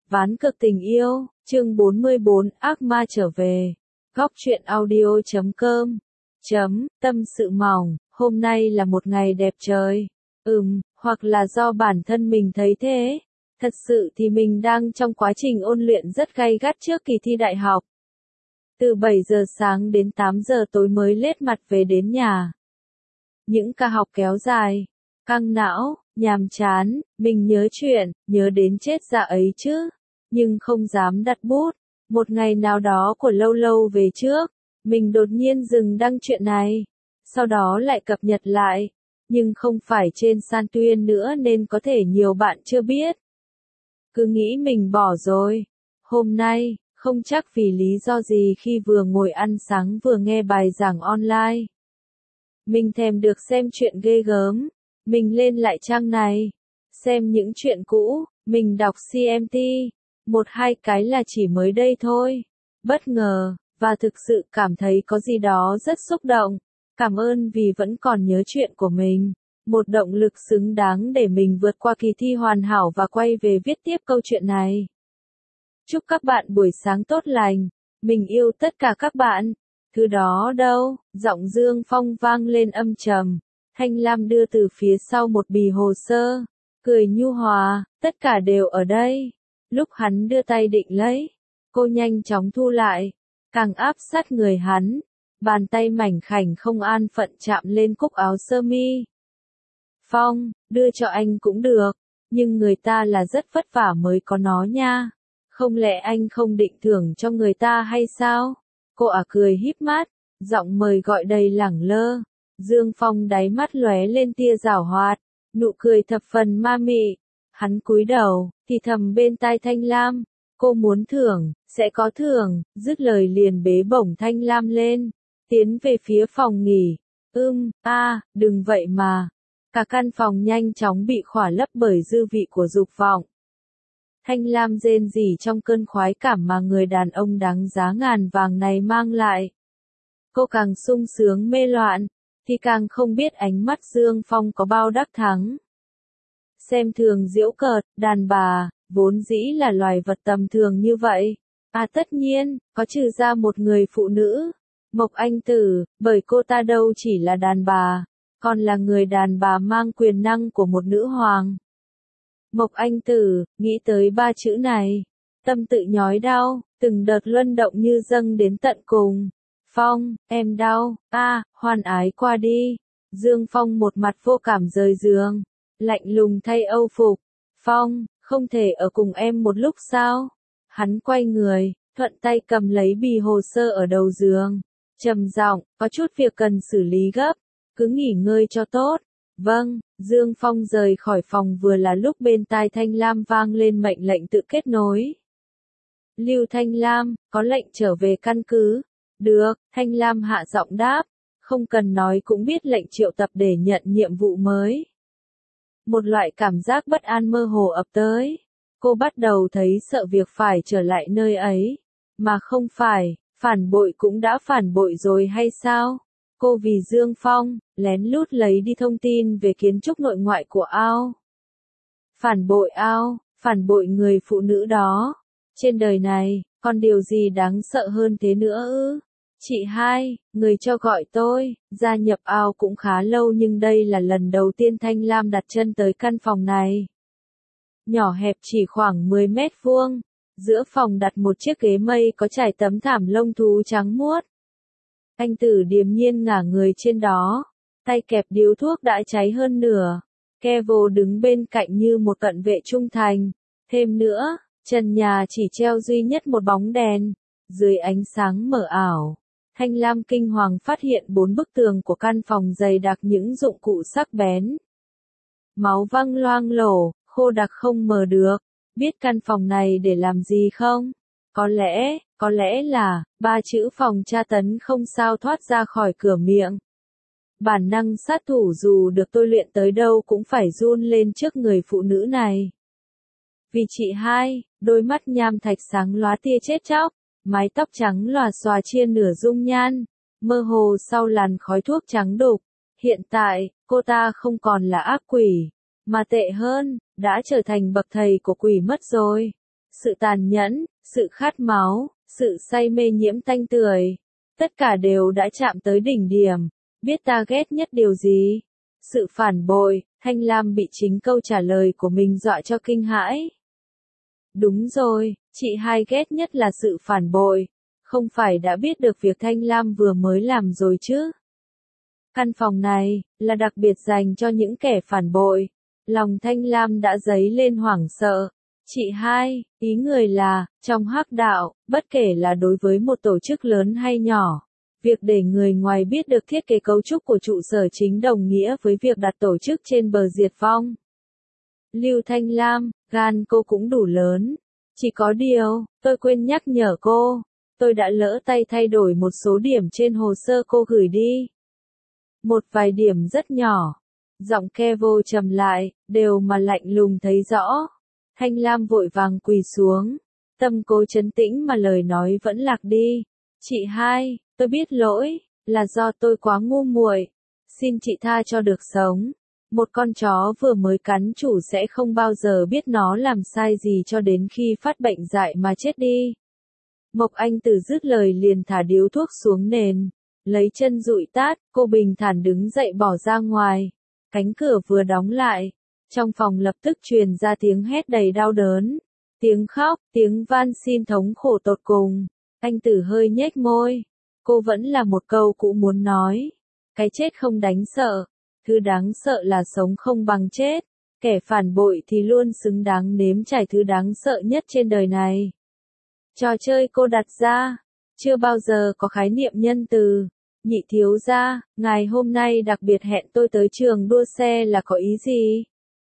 Ván cược tình yêu, chương 44, ác ma trở về. Góc truyện audio.com. Tâm sự mỏng, hôm nay là một ngày đẹp trời. Hoặc là do bản thân mình thấy thế. Thật sự thì mình đang trong quá trình ôn luyện rất gay gắt trước kỳ thi đại học. Từ 7 giờ sáng đến 8 giờ tối mới lết mặt về đến nhà. Những ca học kéo dài, căng não, nhàm chán, mình nhớ chuyện, nhớ đến chết dạ ấy chứ. Nhưng không dám đặt bút. Một ngày nào đó của lâu lâu về trước, mình đột nhiên dừng đăng chuyện này. Sau đó lại cập nhật lại. Nhưng không phải trên San Tuyên nữa nên có thể nhiều bạn chưa biết. Cứ nghĩ mình bỏ rồi. Hôm nay, không chắc vì lý do gì khi vừa ngồi ăn sáng vừa nghe bài giảng online. Mình thèm được xem chuyện ghê gớm. Mình lên lại trang này. Xem những chuyện cũ, mình đọc CMT. Một hai cái là chỉ mới đây thôi. Bất ngờ, và thực sự cảm thấy có gì đó rất xúc động. Cảm ơn vì vẫn còn nhớ chuyện của mình. Một động lực xứng đáng để mình vượt qua kỳ thi hoàn hảo và quay về viết tiếp câu chuyện này. Chúc các bạn buổi sáng tốt lành. Mình yêu tất cả các bạn. Thứ đó đâu? Giọng Dương Phong vang lên âm trầm. Thanh Lam đưa từ phía sau một bì hồ sơ. Cười nhu hòa, tất cả đều ở đây. Lúc hắn đưa tay định lấy, cô nhanh chóng thu lại. Càng áp sát người hắn. Bàn tay mảnh khảnh không an phận chạm lên cúc áo sơ mi. Phong, đưa cho anh cũng được. Nhưng người ta là rất vất vả mới có nó nha. Không lẽ anh không định thưởng cho người ta hay sao? Cô cười híp mắt, giọng mời gọi đầy lẳng lơ. Dương Phong đáy mắt lóe lên tia giảo hoạt, nụ cười thập phần ma mị. Hắn cúi đầu, thì thầm bên tai Thanh Lam, cô muốn thưởng, sẽ có thưởng, dứt lời liền bế bổng Thanh Lam lên, tiến về phía phòng nghỉ. Đừng vậy mà. Cả căn phòng nhanh chóng bị khỏa lấp bởi dư vị của dục vọng. Thanh Lam rên rỉ trong cơn khoái cảm mà người đàn ông đáng giá ngàn vàng này mang lại. Cô càng sung sướng mê loạn, thì càng không biết ánh mắt Dương Phong có bao đắc thắng. Xem thường giễu cợt, đàn bà, vốn dĩ là loài vật tầm thường như vậy. Tất nhiên, có trừ ra một người phụ nữ, Mộc Anh Tử, bởi cô ta đâu chỉ là đàn bà, còn là người đàn bà mang quyền năng của một nữ hoàng. Mộc Anh Tử, nghĩ tới ba chữ này, tâm tự nhói đau, từng đợt luân động như dâng đến tận cùng. Phong, em đau, hoan ái qua đi. Dương Phong một mặt vô cảm rời giường, lạnh lùng thay âu phục. Phong, không thể ở cùng em một lúc sao? Hắn quay người, thuận tay cầm lấy bì hồ sơ ở đầu giường. Trầm giọng, có chút việc cần xử lý gấp, cứ nghỉ ngơi cho tốt. Vâng, Dương Phong rời khỏi phòng vừa là lúc bên tai Thanh Lam vang lên mệnh lệnh tự kết nối. Lưu Thanh Lam, có lệnh trở về căn cứ. Được, Thanh Lam hạ giọng đáp, không cần nói cũng biết lệnh triệu tập để nhận nhiệm vụ mới. Một loại cảm giác bất an mơ hồ ập tới. Cô bắt đầu thấy sợ việc phải trở lại nơi ấy. Mà không phải, phản bội cũng đã phản bội rồi hay sao? Cô vì Dương Phong, lén lút lấy đi thông tin về kiến trúc nội ngoại của Ao. Phản bội người phụ nữ đó. Trên đời này, còn điều gì đáng sợ hơn thế nữa ư? Chị hai, người cho gọi tôi, gia nhập Ao cũng khá lâu nhưng đây là lần đầu tiên Thanh Lam đặt chân tới căn phòng này. Nhỏ hẹp chỉ khoảng 10 mét vuông, giữa phòng đặt một chiếc ghế mây có trải tấm thảm lông thú trắng muốt. Anh Tử điềm nhiên ngả người trên đó, tay kẹp điếu thuốc đã cháy hơn nửa. Kevo đứng bên cạnh như một cận vệ trung thành. Thêm nữa, trần nhà chỉ treo duy nhất một bóng đèn. Dưới ánh sáng mờ ảo, Thanh Lam kinh hoàng phát hiện 4 bức tường của căn phòng dày đặc những dụng cụ sắc bén. Máu văng loang lổ, khô đặc không mờ được. Biết căn phòng này để làm gì không? Có lẽ là, 3 chữ phòng tra tấn không sao thoát ra khỏi cửa miệng. Bản năng sát thủ dù được tôi luyện tới đâu cũng phải run lên trước người phụ nữ này. Vì chị hai, đôi mắt nham thạch sáng lóa tia chết chóc, mái tóc trắng lòa xòa chia nửa dung nhan, mơ hồ sau làn khói thuốc trắng đục. Hiện tại, cô ta không còn là ác quỷ, mà tệ hơn, đã trở thành bậc thầy của quỷ mất rồi. sự tàn nhẫn, sự khát máu, sự say mê nhiễm tanh tưởi. Tất cả đều đã chạm tới đỉnh điểm. Biết ta ghét nhất điều gì? Sự phản bội. Thanh Lam bị chính câu trả lời của mình dọa cho kinh hãi. Đúng rồi, chị hai ghét nhất là sự phản bội. Không phải đã biết được việc Thanh Lam vừa mới làm rồi chứ? Căn phòng này, là đặc biệt dành cho những kẻ phản bội. Lòng Thanh Lam đã dấy lên hoảng sợ. Chị hai, ý người là, trong hắc đạo, bất kể là đối với một tổ chức lớn hay nhỏ, việc để người ngoài biết được thiết kế cấu trúc của trụ sở chính đồng nghĩa với việc đặt tổ chức trên bờ diệt vong. Lưu Thanh Lam, gan cô cũng đủ lớn. Chỉ có điều, tôi quên nhắc nhở cô. Tôi đã lỡ tay thay đổi một số điểm trên hồ sơ cô gửi đi. Một vài điểm rất nhỏ. Giọng Kevo trầm lại, đều mà lạnh lùng thấy rõ. Thanh Lam vội vàng quỳ xuống. Tâm cố trấn tĩnh mà lời nói vẫn lạc đi. Chị hai, tôi biết lỗi, là do tôi quá ngu muội. Xin chị tha cho được sống. Một con chó vừa mới cắn chủ sẽ không bao giờ biết nó làm sai gì cho đến khi phát bệnh dại mà chết đi. Mộc Anh Tử dứt lời liền thả điếu thuốc xuống nền. Lấy chân dụi tát, cô bình thản đứng dậy bỏ ra ngoài. Cánh cửa vừa đóng lại. Trong phòng lập tức truyền ra tiếng hét đầy đau đớn. Tiếng khóc, tiếng van xin thống khổ tột cùng. Anh Tử hơi nhếch môi. Cô vẫn là một câu cũ muốn nói. Cái chết không đánh sợ. Thứ đáng sợ là sống không bằng chết. Kẻ phản bội thì luôn xứng đáng nếm trải thứ đáng sợ nhất trên đời này. Trò chơi cô đặt ra. Chưa bao giờ có khái niệm nhân từ. Nhị thiếu gia, ngài hôm nay đặc biệt hẹn tôi tới trường đua xe là có ý gì?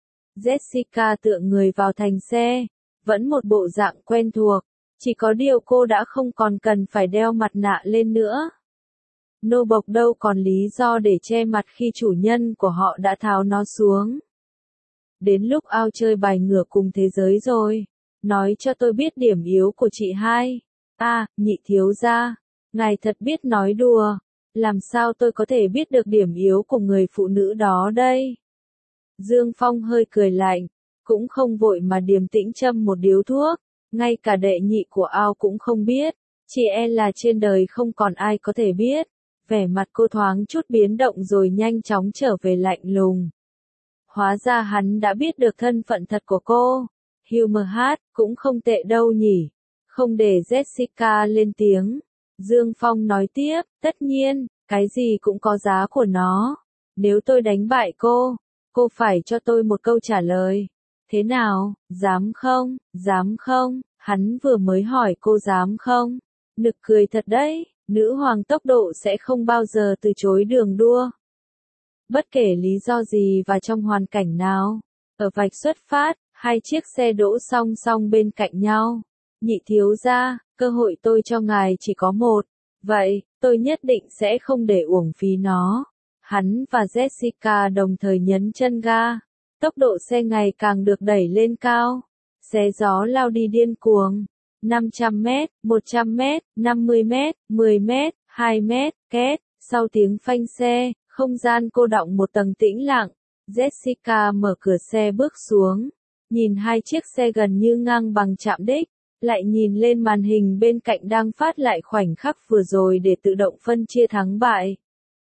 Jessica tựa người vào thành xe. Vẫn một bộ dạng quen thuộc. Chỉ có điều cô đã không còn cần phải đeo mặt nạ lên nữa. Nô bộc đâu còn lý do để che mặt khi chủ nhân của họ đã tháo nó xuống. Đến lúc ao chơi bài ngửa cùng thế giới rồi. Nói cho tôi biết điểm yếu của chị hai. Nhị thiếu gia. Ngài thật biết nói đùa. Làm sao tôi có thể biết được điểm yếu của người phụ nữ đó đây? Dương Phong hơi cười lạnh. Cũng không vội mà điềm tĩnh châm một điếu thuốc. Ngay cả đệ nhị của ao cũng không biết. Chỉ e là trên đời không còn ai có thể biết. Vẻ mặt cô thoáng chút biến động rồi nhanh chóng trở về lạnh lùng. Hóa ra hắn đã biết được thân phận thật của cô. Humor hát, cũng không tệ đâu nhỉ. Không để Jessica lên tiếng. Dương Phong nói tiếp, tất nhiên, cái gì cũng có giá của nó. Nếu tôi đánh bại cô phải cho tôi một câu trả lời. Thế nào, dám không, hắn vừa mới hỏi cô dám không? Nực cười thật đấy, nữ hoàng tốc độ sẽ không bao giờ từ chối đường đua. Bất kể lý do gì và trong hoàn cảnh nào. Ở vạch xuất phát, hai chiếc xe đỗ song song bên cạnh nhau. Nhị thiếu gia, cơ hội tôi cho ngài chỉ có một. Vậy, tôi nhất định sẽ không để uổng phí nó. Hắn và Jessica đồng thời nhấn chân ga. Tốc độ xe ngày càng được đẩy lên cao. Xé gió lao đi điên cuồng. 500 mét, 100 mét, 50 mét, 10 mét, 2 mét, két. Sau tiếng phanh xe, không gian cô đọng một tầng tĩnh lặng. Jessica mở cửa xe bước xuống. Nhìn hai chiếc xe gần như ngang bằng chạm đích. Lại nhìn lên màn hình bên cạnh đang phát lại khoảnh khắc vừa rồi để tự động phân chia thắng bại.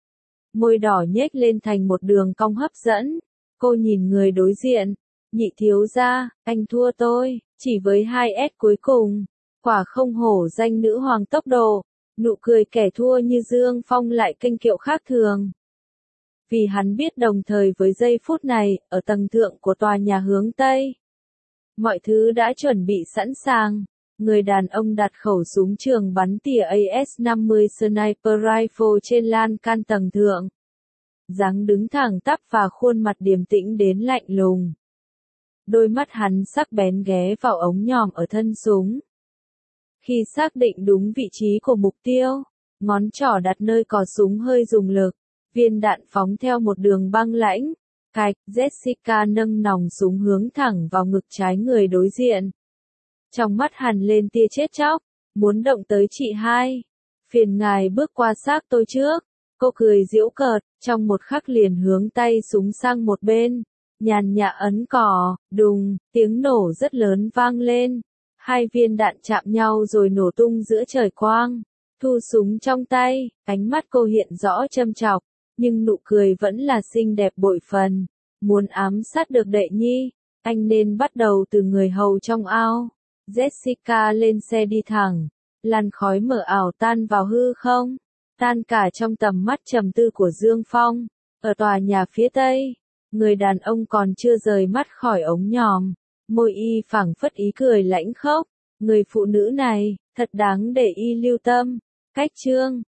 Môi đỏ nhếch lên thành một đường cong hấp dẫn. Cô nhìn người đối diện. Nhị thiếu gia, anh thua tôi, chỉ với 2S cuối cùng. Quả không hổ danh nữ hoàng tốc độ. Nụ cười kẻ thua như Dương Phong lại kênh kiệu khác thường. Vì hắn biết đồng thời với giây phút này, ở tầng thượng của tòa nhà hướng Tây. Mọi thứ đã chuẩn bị sẵn sàng. Người đàn ông đặt khẩu súng trường bắn tỉa AS-50 Sniper Rifle trên lan can tầng thượng. Dáng đứng thẳng tắp và khuôn mặt điềm tĩnh đến lạnh lùng. Đôi mắt hắn sắc bén ghé vào ống nhòm ở thân súng. Khi xác định đúng vị trí của mục tiêu, ngón trỏ đặt nơi cò súng hơi dùng lực, viên đạn phóng theo một đường băng lãnh. Cạch, Jessica nâng nòng súng hướng thẳng vào ngực trái người đối diện. Trong mắt hằn lên tia chết chóc, muốn động tới chị hai. Phiền ngài bước qua xác tôi trước. Cô cười giễu cợt, trong một khắc liền hướng tay súng sang một bên. Nhàn nhã ấn cò, đùng, tiếng nổ rất lớn vang lên. Hai viên đạn chạm nhau rồi nổ tung giữa trời quang. Thu súng trong tay, ánh mắt cô hiện rõ châm chọc, nhưng nụ cười vẫn là xinh đẹp bội phần. Muốn ám sát được đệ nhi, anh nên bắt đầu từ người hầu trong ao. Jessica lên xe đi thẳng, làn khói mờ ảo tan vào hư không, tan cả trong tầm mắt trầm tư của Dương Phong. Ở tòa nhà phía tây, người đàn ông còn chưa rời mắt khỏi ống nhòm, môi y phảng phất ý cười lãnh khốc. Người phụ nữ này, thật đáng để y lưu tâm. Cách chương